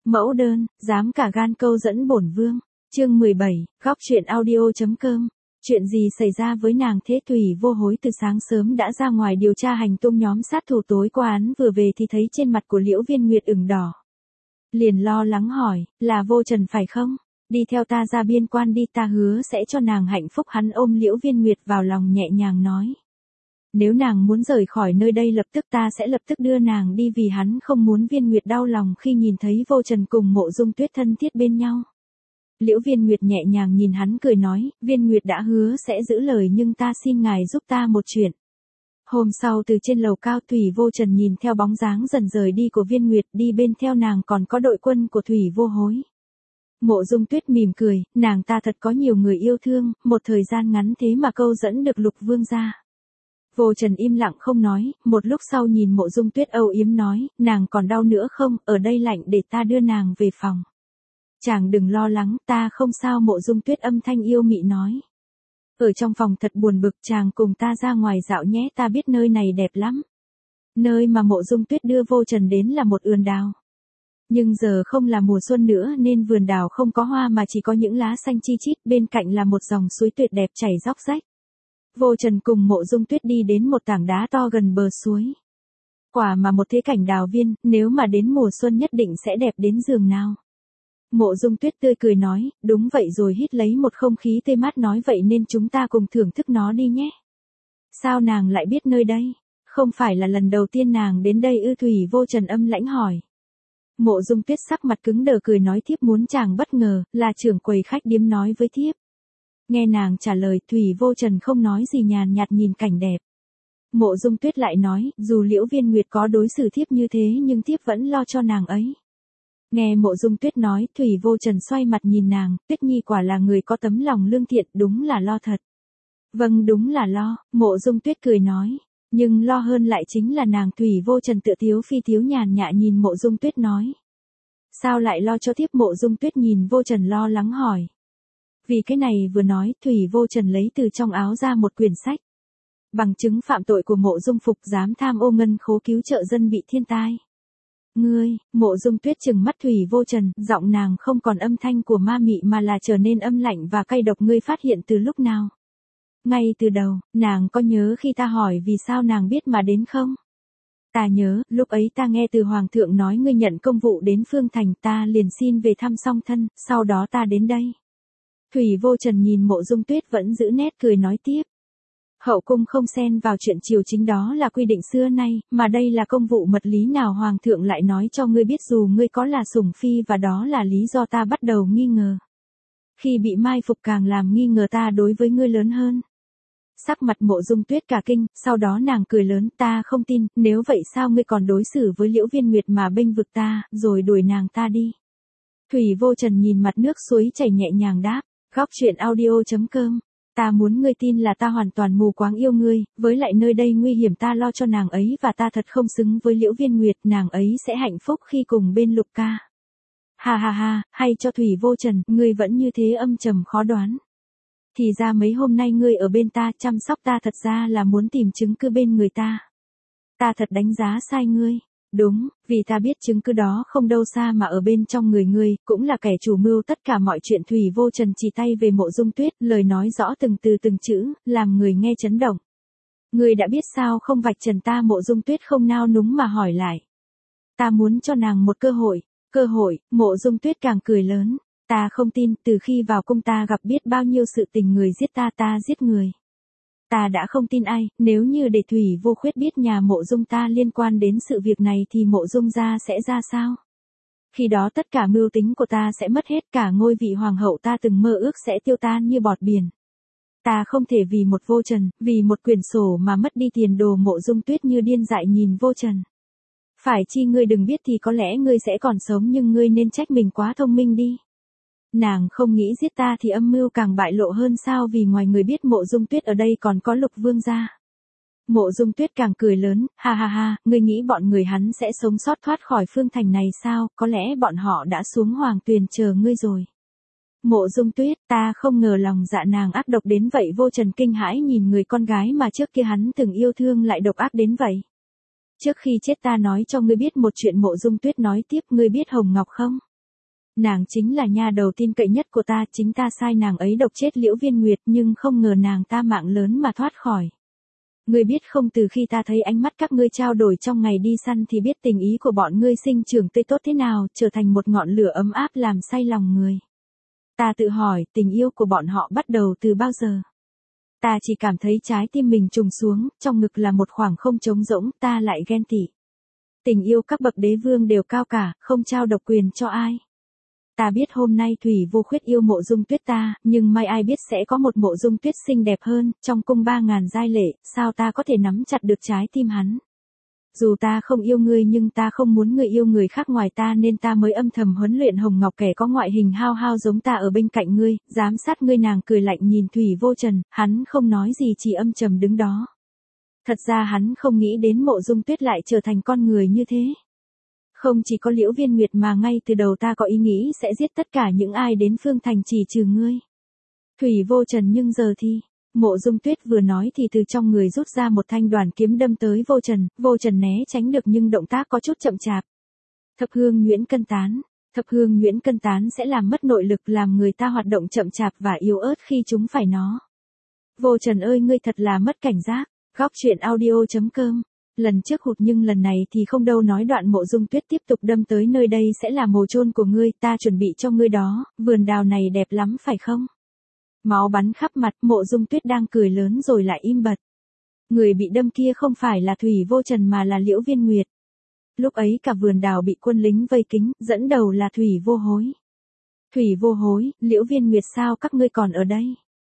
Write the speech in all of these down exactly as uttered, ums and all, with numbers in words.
Mẫu đơn, dám cả gan câu dẫn bổn vương. Chương mười bảy, góc truyện audio.com. Chuyện gì xảy ra với nàng thế? Thủy Vô Hối từ sáng sớm đã ra ngoài điều tra hành tung nhóm sát thủ tối qua án, vừa về thì thấy trên mặt của Liễu Viên Nguyệt ửng đỏ. Liền lo lắng hỏi, là Vô Trần phải không? Đi theo ta ra biên quan đi, ta hứa sẽ cho nàng hạnh phúc. Hắn ôm Liễu Viên Nguyệt vào lòng nhẹ nhàng nói. Nếu nàng muốn rời khỏi nơi đây lập tức ta sẽ lập tức đưa nàng đi, vì hắn không muốn Viên Nguyệt đau lòng khi nhìn thấy Vô Trần cùng Mộ Dung Tuyết thân thiết bên nhau. Liễu Viên Nguyệt nhẹ nhàng nhìn hắn cười nói, Viên Nguyệt đã hứa sẽ giữ lời, nhưng ta xin ngài giúp ta một chuyện. Hôm sau từ trên lầu cao, Thủy Vô Trần nhìn theo bóng dáng dần rời đi của Viên Nguyệt, đi bên theo nàng còn có đội quân của Thủy Vô Hối. Mộ Dung Tuyết mỉm cười, nàng ta thật có nhiều người yêu thương, một thời gian ngắn thế mà câu dẫn được Lục Vương gia. Vô Trần im lặng không nói, một lúc sau nhìn Mộ Dung Tuyết âu yếm nói, nàng còn đau nữa không, ở đây lạnh, để ta đưa nàng về phòng. Chàng đừng lo lắng, ta không sao. Mộ Dung Tuyết âm thanh yêu mị nói. Ở trong phòng thật buồn bực, chàng cùng ta ra ngoài dạo nhé, ta biết nơi này đẹp lắm. Nơi mà Mộ Dung Tuyết đưa Vô Trần đến là một vườn đào. Nhưng giờ không là mùa xuân nữa nên vườn đào không có hoa mà chỉ có những lá xanh chi chít, bên cạnh là một dòng suối tuyệt đẹp chảy róc rách. Vô Trần cùng Mộ Dung Tuyết đi đến một tảng đá to gần bờ suối. Quả mà một thế cảnh đào viên, nếu mà đến mùa xuân nhất định sẽ đẹp đến giường nào. Mộ Dung Tuyết tươi cười nói, đúng vậy rồi, hít lấy một không khí tươi mát nói, vậy nên chúng ta cùng thưởng thức nó đi nhé. Sao nàng lại biết nơi đây? Không phải là lần đầu tiên nàng đến đây ư? Thủy Vô Trần âm lãnh hỏi. Mộ Dung Tuyết sắc mặt cứng đờ cười nói, thiếp muốn chàng bất ngờ, là trưởng quầy khách điếm nói với thiếp. Nghe nàng trả lời, Thủy Vô Trần không nói gì, nhàn nhạt nhìn cảnh đẹp. Mộ Dung Tuyết lại nói, dù Liễu Viên Nguyệt có đối xử thiếp như thế nhưng thiếp vẫn lo cho nàng ấy. Nghe Mộ Dung Tuyết nói, Thủy Vô Trần xoay mặt nhìn nàng, Tuyết Nhi quả là người có tấm lòng lương thiện, đúng là lo thật. Vâng, đúng là lo. Mộ Dung Tuyết cười nói, nhưng lo hơn lại chính là nàng. Thủy Vô Trần tự tiếu phi tiếu nhàn nhã nhìn Mộ Dung Tuyết nói. Sao lại lo cho thiếp? Mộ Dung Tuyết nhìn Vô Trần lo lắng hỏi. Vì cái này vừa nói, Thủy Vô Trần lấy từ trong áo ra một quyển sách. Bằng chứng phạm tội của Mộ Dung Phục, dám tham ô ngân khố cứu trợ dân bị thiên tai. Ngươi, Mộ Dung Tuyết trừng mắt Thủy Vô Trần, giọng nàng không còn âm thanh của ma mị mà là trở nên âm lạnh và cay độc. Ngươi phát hiện từ lúc nào? Ngay từ đầu, nàng có nhớ khi ta hỏi vì sao nàng biết mà đến không? Ta nhớ, lúc ấy ta nghe từ Hoàng thượng nói ngươi nhận công vụ đến Phương Thành, ta liền xin về thăm song thân, sau đó ta đến đây. Thủy Vô Trần nhìn Mộ Dung Tuyết vẫn giữ nét cười nói tiếp. Hậu cung không xen vào chuyện triều chính, đó là quy định xưa nay, mà đây là công vụ mật lý nào Hoàng thượng lại nói cho ngươi biết dù ngươi có là sủng phi, và đó là lý do ta bắt đầu nghi ngờ. Khi bị mai phục càng làm nghi ngờ ta đối với ngươi lớn hơn. Sắc mặt Mộ Dung Tuyết cả kinh, sau đó nàng cười lớn, ta không tin, nếu vậy sao ngươi còn đối xử với Liễu Viên Nguyệt mà bênh vực ta, rồi đuổi nàng ta đi. Thủy Vô Trần nhìn mặt nước suối chảy nhẹ nhàng đáp, góc truyện audio.com. Ta muốn ngươi tin là ta hoàn toàn mù quáng yêu ngươi, với lại nơi đây nguy hiểm, ta lo cho nàng ấy và ta thật không xứng với Liễu Viên Nguyệt, nàng ấy sẽ hạnh phúc khi cùng bên Lục ca. Ha ha ha, hay cho Thủy Vô Trần, ngươi vẫn như thế âm trầm khó đoán. Thì ra mấy hôm nay ngươi ở bên ta chăm sóc ta thật ra là muốn tìm chứng cứ bên người ta. Ta thật đánh giá sai ngươi. Đúng, vì ta biết chứng cứ đó không đâu xa mà ở bên trong người ngươi, cũng là kẻ chủ mưu tất cả mọi chuyện. Thủy Vô Trần chỉ tay về Mộ Dung Tuyết, lời nói rõ từng từ từng chữ, làm người nghe chấn động. Ngươi đã biết sao không vạch trần ta? Mộ Dung Tuyết không nao núng mà hỏi lại. Ta muốn cho nàng một cơ hội. Cơ hội? Mộ Dung Tuyết càng cười lớn. Ta không tin, từ khi vào cung ta gặp biết bao nhiêu sự tình, người giết ta, ta giết người. Ta đã không tin ai, nếu như để Thủy Vô Khuyết biết nhà Mộ Dung ta liên quan đến sự việc này thì Mộ Dung gia sẽ ra sao? Khi đó tất cả mưu tính của ta sẽ mất hết, cả ngôi vị hoàng hậu ta từng mơ ước sẽ tiêu tan như bọt biển. Ta không thể vì một Vô Trần, vì một quyển sổ mà mất đi tiền đồ. Mộ Dung Tuyết như điên dại nhìn Vô Trần. Phải chi ngươi đừng biết thì có lẽ ngươi sẽ còn sống, nhưng ngươi nên trách mình quá thông minh đi. Nàng không nghĩ giết ta thì âm mưu càng bại lộ hơn sao, vì ngoài người biết Mộ Dung Tuyết ở đây còn có Lục Vương gia. Mộ Dung Tuyết càng cười lớn, ha ha ha, ngươi nghĩ bọn người hắn sẽ sống sót thoát khỏi Phương Thành này sao? Có lẽ bọn họ đã xuống Hoàng Tuyền chờ ngươi rồi. Mộ Dung Tuyết, ta không ngờ lòng dạ nàng ác độc đến vậy. Vô Trần kinh hãi nhìn người con gái mà trước kia hắn từng yêu thương lại độc ác đến vậy. Trước khi chết ta nói cho ngươi biết một chuyện. Mộ Dung Tuyết nói tiếp, ngươi biết Hồng Ngọc không? Nàng chính là nha đầu tin cậy nhất của ta, chính ta sai nàng ấy độc chết Liễu Viên Nguyệt, nhưng không ngờ nàng ta mạng lớn mà thoát khỏi. Ngươi biết không, từ khi ta thấy ánh mắt các ngươi trao đổi trong ngày đi săn thì biết tình ý của bọn ngươi sinh trưởng tươi tốt thế nào, trở thành một ngọn lửa ấm áp làm say lòng người. Ta tự hỏi, tình yêu của bọn họ bắt đầu từ bao giờ? Ta chỉ cảm thấy trái tim mình trùng xuống, trong ngực là một khoảng không trống rỗng, ta lại ghen tị. Tình yêu các bậc đế vương đều cao cả, không trao độc quyền cho ai. Ta biết hôm nay Thủy Vô Khuyết yêu Mộ Dung Tuyết ta, nhưng may ai biết sẽ có một Mộ Dung Tuyết xinh đẹp hơn, trong cung ba ngàn giai lệ, sao ta có thể nắm chặt được trái tim hắn. Dù ta không yêu ngươi nhưng ta không muốn ngươi yêu người khác ngoài ta nên ta mới âm thầm huấn luyện Hồng Ngọc kẻ có ngoại hình hao hao giống ta ở bên cạnh ngươi, giám sát ngươi. Nàng cười lạnh nhìn Thủy Vô Trần, hắn không nói gì chỉ âm trầm đứng đó. Thật ra hắn không nghĩ đến Mộ Dung Tuyết lại trở thành con người như thế. Không chỉ có Liễu Viên Nguyệt mà ngay từ đầu ta có ý nghĩ sẽ giết tất cả những ai đến Phương Thành chỉ trừ ngươi. Thủy Vô Trần nhưng giờ thì, Mộ Dung Tuyết vừa nói thì từ trong người rút ra một thanh đoàn kiếm đâm tới Vô Trần, Vô Trần né tránh được nhưng động tác có chút chậm chạp. Thập hương nhuyễn cân tán, thập hương nhuyễn cân tán sẽ làm mất nội lực, làm người ta hoạt động chậm chạp và yếu ớt khi chúng phải nó. Vô Trần ơi, ngươi thật là mất cảnh giác. Góc truyện audio chấm com. Lần trước hụt nhưng lần này thì không đâu, nói đoạn Mộ Dung Tuyết tiếp tục đâm tới, nơi đây sẽ là mồ chôn của ngươi, ta chuẩn bị cho ngươi đó, vườn đào này đẹp lắm phải không? Máu bắn khắp mặt, Mộ Dung Tuyết đang cười lớn rồi lại im bặt. Người bị đâm kia không phải là Thủy Vô Trần mà là Liễu Viên Nguyệt. Lúc ấy cả vườn đào bị quân lính vây kín, dẫn đầu là Thủy Vô Hối. Thủy Vô Hối, Liễu Viên Nguyệt sao các ngươi còn ở đây?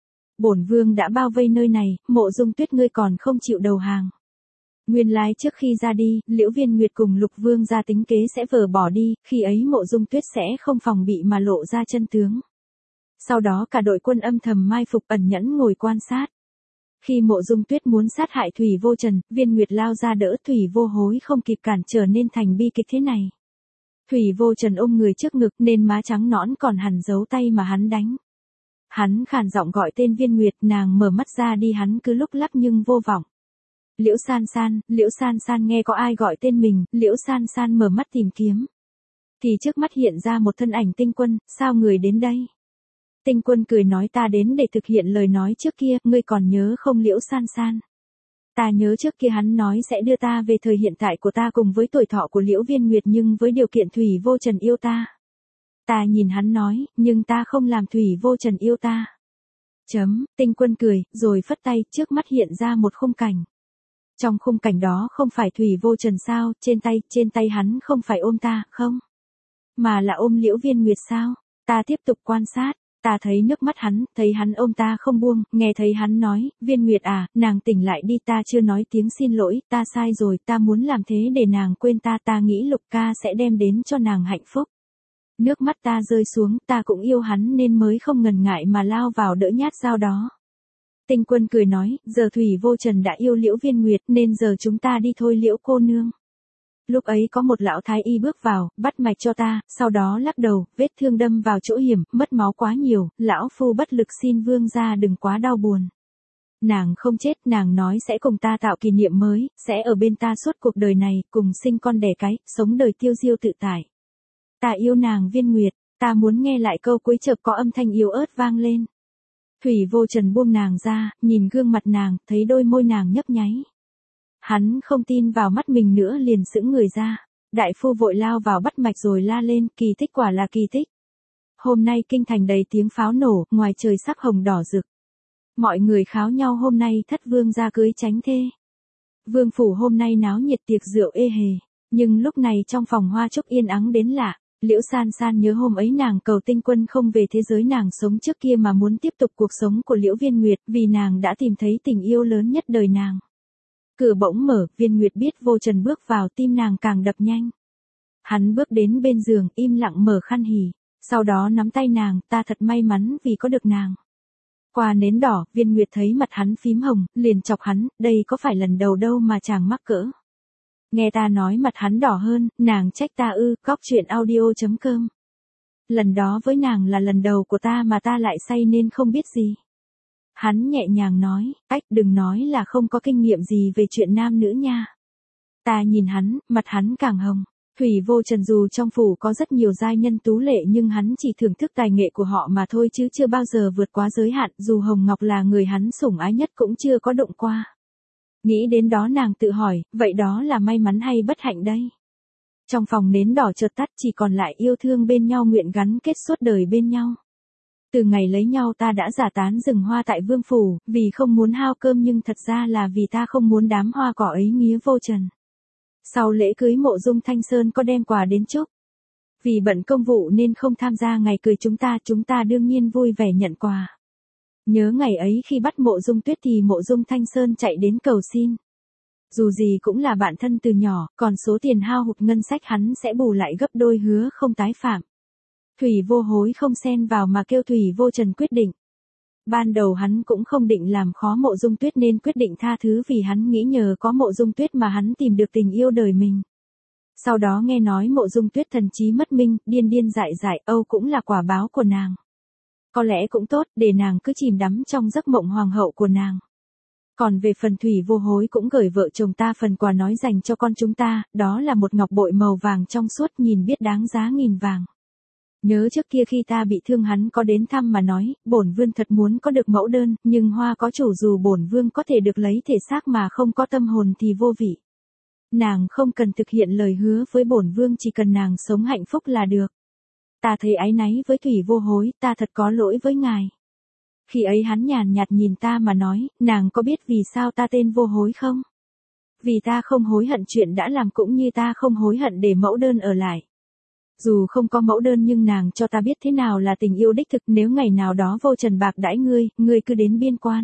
Bổn vương đã bao vây nơi này, Mộ Dung Tuyết ngươi còn không chịu đầu hàng. Nguyên lai trước khi ra đi, Liễu Viên Nguyệt cùng Lục Vương ra tính kế sẽ vờ bỏ đi, khi ấy Mộ Dung Tuyết sẽ không phòng bị mà lộ ra chân tướng. Sau đó cả đội quân âm thầm mai phục ẩn nhẫn ngồi quan sát. Khi Mộ Dung Tuyết muốn sát hại Thủy Vô Trần, Viên Nguyệt lao ra đỡ, Thủy Vô Hối không kịp cản trở nên thành bi kịch thế này. Thủy Vô Trần ôm người trước ngực nên má trắng nõn còn hẳn dấu tay mà hắn đánh. Hắn khàn giọng gọi tên Viên Nguyệt, nàng mở mắt ra đi, hắn cứ lúc lắc nhưng vô vọng. Liễu San San, Liễu San San, nghe có ai gọi tên mình, Liễu San San mở mắt tìm kiếm. Thì trước mắt hiện ra một thân ảnh Tinh Quân, sao người đến đây? Tinh Quân cười nói, ta đến để thực hiện lời nói trước kia, ngươi còn nhớ không Liễu San San? Ta nhớ trước kia hắn nói sẽ đưa ta về thời hiện tại của ta cùng với tuổi thọ của Liễu Viên Nguyệt, nhưng với điều kiện Thủy Vô Trần yêu ta. Ta nhìn hắn nói, nhưng ta không làm Thủy Vô Trần yêu ta. Chấm, Tinh Quân cười, rồi phất tay, trước mắt hiện ra một khung cảnh. Trong khung cảnh đó không phải Thủy Vô Trần sao, trên tay, trên tay hắn không phải ôm ta, không? Mà là ôm Liễu Viên Nguyệt sao? Ta tiếp tục quan sát, ta thấy nước mắt hắn, thấy hắn ôm ta không buông, nghe thấy hắn nói, Viên Nguyệt à, nàng tỉnh lại đi, ta chưa nói tiếng xin lỗi, ta sai rồi, ta muốn làm thế để nàng quên ta, ta nghĩ Lục ca sẽ đem đến cho nàng hạnh phúc. Nước mắt ta rơi xuống, ta cũng yêu hắn nên mới không ngần ngại mà lao vào đỡ nhát dao đó. Tinh Quân cười nói, giờ Thủy Vô Trần đã yêu Liễu Viên Nguyệt nên giờ chúng ta đi thôi Liễu cô nương. Lúc ấy có một lão thái y bước vào, bắt mạch cho ta, sau đó lắc đầu, vết thương đâm vào chỗ hiểm, mất máu quá nhiều, lão phu bất lực xin vương gia đừng quá đau buồn. Nàng không chết, nàng nói sẽ cùng ta tạo kỷ niệm mới, sẽ ở bên ta suốt cuộc đời này, cùng sinh con đẻ cái, sống đời tiêu diêu tự tại. Ta yêu nàng Viên Nguyệt, ta muốn nghe lại câu cuối, chợt có âm thanh yếu ớt vang lên. Thủy Vô Trần buông nàng ra, nhìn gương mặt nàng, thấy đôi môi nàng nhấp nháy. Hắn không tin vào mắt mình nữa, liền sững người ra. Đại phu vội lao vào bắt mạch rồi la lên, kỳ tích, quả là kỳ tích. Hôm nay kinh thành đầy tiếng pháo nổ, ngoài trời sắc hồng đỏ rực. Mọi người kháo nhau hôm nay thất vương gia cưới chánh thê. Vương phủ hôm nay náo nhiệt tiệc rượu ê hề, nhưng lúc này trong phòng hoa trúc yên ắng đến lạ. Liễu San San nhớ hôm ấy nàng cầu Tinh Quân không về thế giới nàng sống trước kia mà muốn tiếp tục cuộc sống của Liễu Viên Nguyệt, vì nàng đã tìm thấy tình yêu lớn nhất đời nàng. Cửa bỗng mở, Viên Nguyệt biết Vô Trần bước vào, tim nàng càng đập nhanh. Hắn bước đến bên giường, im lặng mở khăn hỉ, sau đó nắm tay nàng, ta thật may mắn vì có được nàng. Qua nến đỏ, Viên Nguyệt thấy mặt hắn phím hồng, liền chọc hắn, đây có phải lần đầu đâu mà chàng mắc cỡ. Nghe ta nói mặt hắn đỏ hơn, nàng trách ta ư, góc truyện audio chấm com. Lần đó với nàng là lần đầu của ta mà ta lại say nên không biết gì. Hắn nhẹ nhàng nói, ách đừng nói là không có kinh nghiệm gì về chuyện nam nữ nha. Ta nhìn hắn, mặt hắn càng hồng. Thủy Vô Trần dù trong phủ có rất nhiều giai nhân tú lệ nhưng hắn chỉ thưởng thức tài nghệ của họ mà thôi chứ chưa bao giờ vượt quá giới hạn, dù Hồng Ngọc là người hắn sủng ái nhất cũng chưa có đụng qua. Nghĩ đến đó nàng tự hỏi, vậy đó là may mắn hay bất hạnh đây? Trong phòng nến đỏ chợt tắt, chỉ còn lại yêu thương bên nhau, nguyện gắn kết suốt đời bên nhau. Từ ngày lấy nhau ta đã giả tán rừng hoa tại Vương Phủ, vì không muốn hao cơm nhưng thật ra là vì ta không muốn đám hoa cỏ ấy nghía vô trần. Sau lễ cưới Mộ Dung Thanh Sơn có đem quà đến chúc. Vì bận công vụ nên không tham gia ngày cưới chúng ta, chúng ta đương nhiên vui vẻ nhận quà. Nhớ ngày ấy khi bắt Mộ Dung Tuyết thì Mộ Dung Thanh Sơn chạy đến cầu xin. Dù gì cũng là bạn thân từ nhỏ, còn số tiền hao hụt ngân sách hắn sẽ bù lại gấp đôi, hứa không tái phạm. Thủy Vô Hối không xen vào mà kêu Thủy Vô Trần quyết định. Ban đầu hắn cũng không định làm khó Mộ Dung Tuyết nên quyết định tha thứ, vì hắn nghĩ nhờ có Mộ Dung Tuyết mà hắn tìm được tình yêu đời mình. Sau đó nghe nói Mộ Dung Tuyết thần trí mất minh, điên điên dại dại, âu cũng là quả báo của nàng. Có lẽ cũng tốt, để nàng cứ chìm đắm trong giấc mộng hoàng hậu của nàng. Còn về phần Thủy Vô Hối cũng gửi vợ chồng ta phần quà nói dành cho con chúng ta, đó là một ngọc bội màu vàng trong suốt, nhìn biết đáng giá nghìn vàng. Nhớ trước kia khi ta bị thương hắn có đến thăm mà nói, bổn vương thật muốn có được mẫu đơn, nhưng hoa có chủ, dù bổn vương có thể được lấy thể xác mà không có tâm hồn thì vô vị. Nàng không cần thực hiện lời hứa với bổn vương, chỉ cần nàng sống hạnh phúc là được. Ta thấy áy náy với Thủy Vô Hối, ta thật có lỗi với ngài. Khi ấy hắn nhàn nhạt nhìn ta mà nói, nàng có biết vì sao ta tên Vô Hối không? Vì ta không hối hận chuyện đã làm, cũng như ta không hối hận để mẫu đơn ở lại. Dù không có mẫu đơn nhưng nàng cho ta biết thế nào là tình yêu đích thực, nếu ngày nào đó Vô Trần bạc đãi ngươi, ngươi cứ đến biên quan.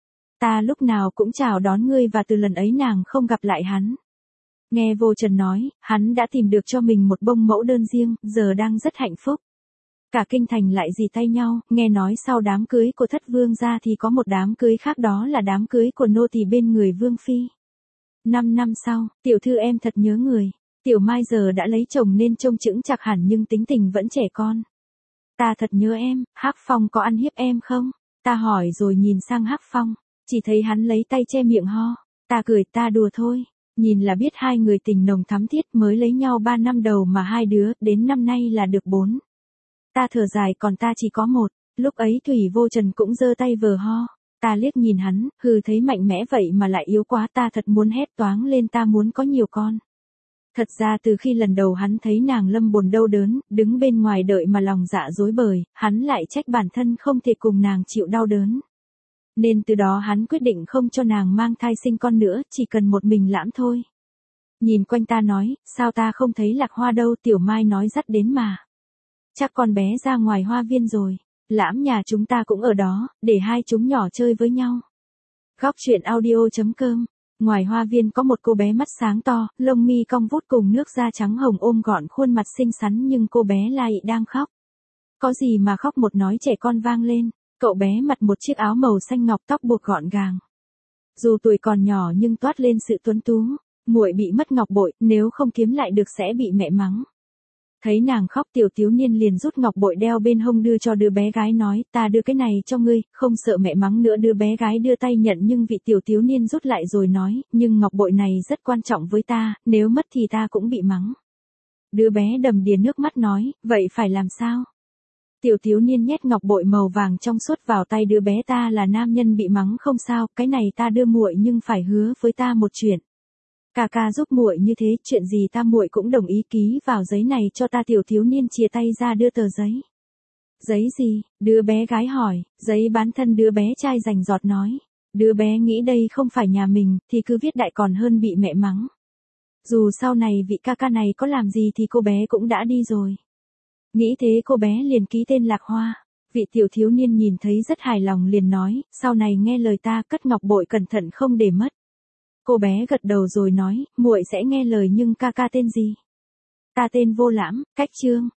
Ta lúc nào cũng chào đón ngươi, và từ lần ấy nàng không gặp lại hắn. Nghe Vô Trần nói, hắn đã tìm được cho mình một bông mẫu đơn riêng, giờ đang rất hạnh phúc. Cả kinh thành lại dì tay nhau, nghe nói sau đám cưới của thất vương gia thì có một đám cưới khác, đó là đám cưới của nô tỳ bên người vương phi. Năm năm sau, tiểu thư em thật nhớ người. Tiểu Mai giờ đã lấy chồng nên trông chững chạc hẳn nhưng tính tình vẫn trẻ con. Ta thật nhớ em, Hắc Phong có ăn hiếp em không? Ta hỏi rồi nhìn sang Hắc Phong, chỉ thấy hắn lấy tay che miệng ho. Ta cười, ta đùa thôi. Nhìn là biết hai người tình nồng thắm thiết, mới lấy nhau ba năm đầu mà hai đứa, đến năm nay là được bốn. Ta thở dài, còn ta chỉ có một. Lúc ấy Thủy Vô Trần cũng giơ tay vờ ho. Ta liếc nhìn hắn, hừ, thấy mạnh mẽ vậy mà lại yếu quá, ta thật muốn hét toáng lên, ta muốn có nhiều con. Thật ra từ khi lần đầu hắn thấy nàng lâm bồn đau đớn, đứng bên ngoài đợi mà lòng dạ rối bời, hắn lại trách bản thân không thể cùng nàng chịu đau đớn. Nên từ đó hắn quyết định không cho nàng mang thai sinh con nữa, chỉ cần một mình Lãm thôi. Nhìn quanh ta nói, sao ta không thấy Lạc Hoa đâu? Tiểu Mai nói dắt đến mà. Chắc con bé ra ngoài hoa viên rồi. Lãm nhà chúng ta cũng ở đó, để hai chúng nhỏ chơi với nhau. Góc truyện audio chấm com. Ngoài hoa viên có một cô bé mắt sáng to, lông mi cong vút cùng nước da trắng hồng ôm gọn khuôn mặt xinh xắn, nhưng cô bé lại đang khóc. Có gì mà khóc? Một nói trẻ con vang lên. Cậu bé mặc một chiếc áo màu xanh ngọc, tóc buộc gọn gàng. Dù tuổi còn nhỏ nhưng toát lên sự tuấn tú. Muội bị mất ngọc bội, nếu không kiếm lại được sẽ bị mẹ mắng. Thấy nàng khóc, Tiểu Thiếu Niên liền rút ngọc bội đeo bên hông đưa cho đứa bé gái, nói, ta đưa cái này cho ngươi, không sợ mẹ mắng nữa. Đứa bé gái đưa tay nhận nhưng vị Tiểu Thiếu Niên rút lại rồi nói, nhưng ngọc bội này rất quan trọng với ta, nếu mất thì ta cũng bị mắng. Đứa bé đầm đìa nước mắt nói, vậy phải làm sao? Tiểu Thiếu Niên nhét ngọc bội màu vàng trong suốt vào tay đứa bé, ta là nam nhân bị mắng không sao, cái này ta đưa muội nhưng phải hứa với ta một chuyện. Ca ca giúp muội như thế, chuyện gì ta muội cũng đồng ý, ký vào giấy này cho ta. Tiểu Thiếu Niên chìa tay ra đưa tờ giấy. Giấy gì? Đứa bé gái hỏi. Giấy bán thân, đứa bé trai rành rọt nói. Đứa bé nghĩ đây không phải nhà mình, thì cứ viết đại còn hơn bị mẹ mắng. Dù sau này vị ca ca này có làm gì thì cô bé cũng đã đi rồi. Nghĩ thế cô bé liền ký tên Lạc Hoa. Vị Tiểu Thiếu Niên nhìn thấy rất hài lòng liền nói, sau này nghe lời ta, cất ngọc bội cẩn thận không để mất. Cô bé gật đầu rồi nói, muội sẽ nghe lời, nhưng ca ca tên gì? Ta tên Vô Lãm, cách Trương.